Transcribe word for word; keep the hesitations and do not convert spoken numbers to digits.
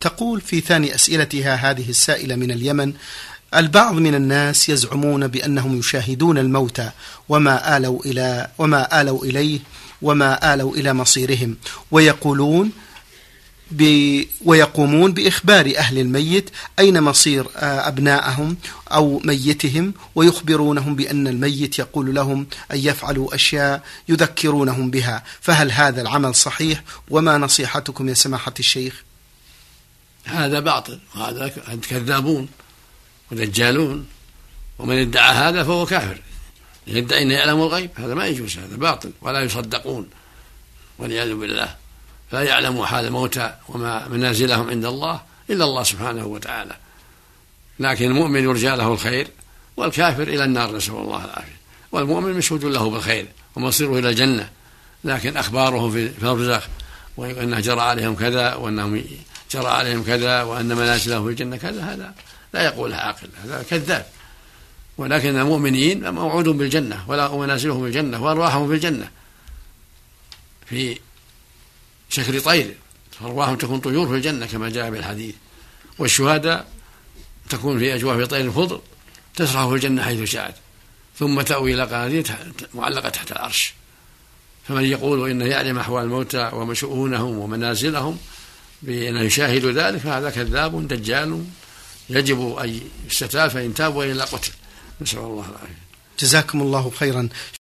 تقول في ثاني أسئلتها هذه السائلة من اليمن: البعض من الناس يزعمون بأنهم يشاهدون الموتى وما آلوا إلى وما آلوا إليه وما آلوا إلى مصيرهم، ويقولون ويقومون بإخبار أهل الميت أين مصير أبنائهم أو ميتهم، ويخبرونهم بأن الميت يقول لهم أن يفعلوا أشياء يذكرونهم بها، فهل هذا العمل صحيح؟ وما نصيحتكم يا سماحة الشيخ؟ هذا باطل، وهذا كذابون ودجالون، ومن ادعى هذا فهو كافر، يدعي أنه يعلم الغيب، هذا ما يجوز، هذا باطل ولا يصدقون والعياذ بالله. لا يعلم حال الموتى وما منازلهم عند الله إلا الله سبحانه وتعالى، لكن المؤمن يرجى له الخير والكافر إلى النار، نسأل الله العافية. والمؤمن مشهود له بالخير ومصيره إلى الجنة، لكن أخباره في البرزخ وأنه جرى عليهم كذا وأنهم جرى عليهم كذا وأن منازله في الجنة كذا، هذا لا يقولها عاقل، هذا كذاب. ولكن المؤمنين موعود بالجنة ومنازلهم في الجنة وأرواحهم في الجنة في شكل طير، أرواحهم تكون طيور في الجنة كما جاء بالحديث. والشهداء تكون في أجواف طير الخضر تسرح في الجنة حيث شاءت، ثم تأوي إلى قناديل معلقة تحت العرش. فمن يقول إنه يعلم أحوال الموتى وشؤونهم ومنازلهم بأنه يشاهد ذلك فهذا كذاب دجال، يجب أن يستتاب، فإن تاب وإلا قتل، نسأل الله العافية. جزاكم الله خيرا.